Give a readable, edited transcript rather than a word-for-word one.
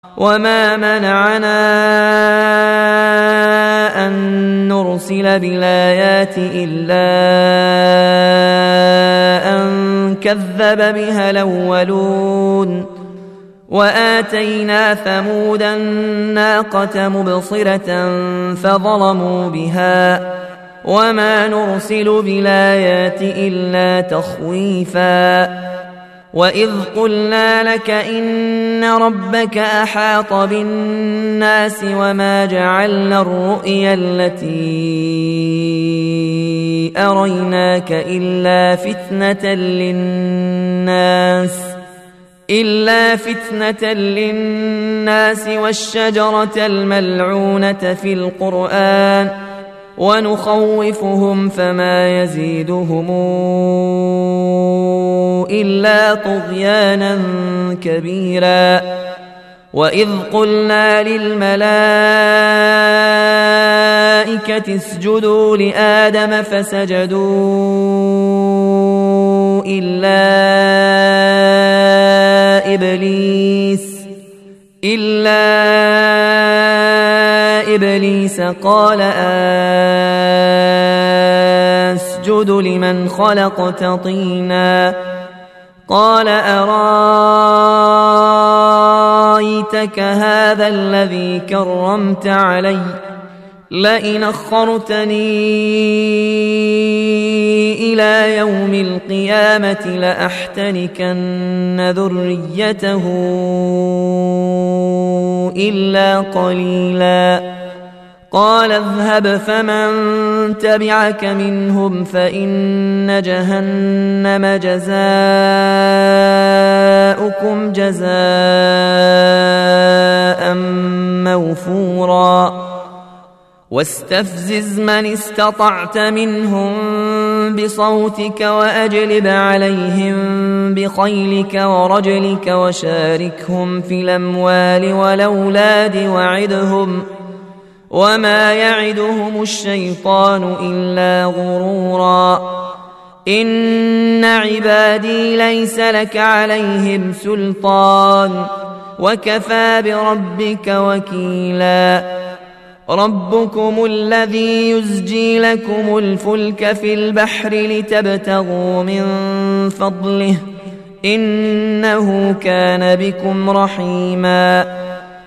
وما منعنا أن نرسل بالآيات إلا أن كذب بها الأولون وآتينا ثمود الناقة مبصرة فظلموا بها وما نرسل بالآيات إلا تخويفا وإذ قلنا لك إن ربك أحاط بالناس وما جعلنا الرؤيا التي أريناك إلا فتنة للناس والشجرة الملعونة في القرآن ونخوفهم فما يزيدهم إلا طغيانا كبيرا وإذ قلنا للملائكة اسجدوا لآدم فسجدوا إلا إبليس قال أسجد لمن خلقت طينا قال أرايتك هذا الذي كرمت علي لئن أخرتني إلى يوم القيامة لأحتنكن ذريته إلا قليلا قال اذهب فمن تبعك منهم فإن جهنم جزاؤكم جزاء موفورا واستفزز من استطعت منهم بصوتك وأجلب عليهم بخيلك ورجلك وشاركهم في الأموال والأولاد وعدهم وما يعدهم الشيطان إلا غرورا إن عبادي ليس لك عليهم سلطان وكفى بربك وكيلا ربكم الذي يزجي لكم الفلك في البحر لتبتغوا من فضله إنه كان بكم رحيما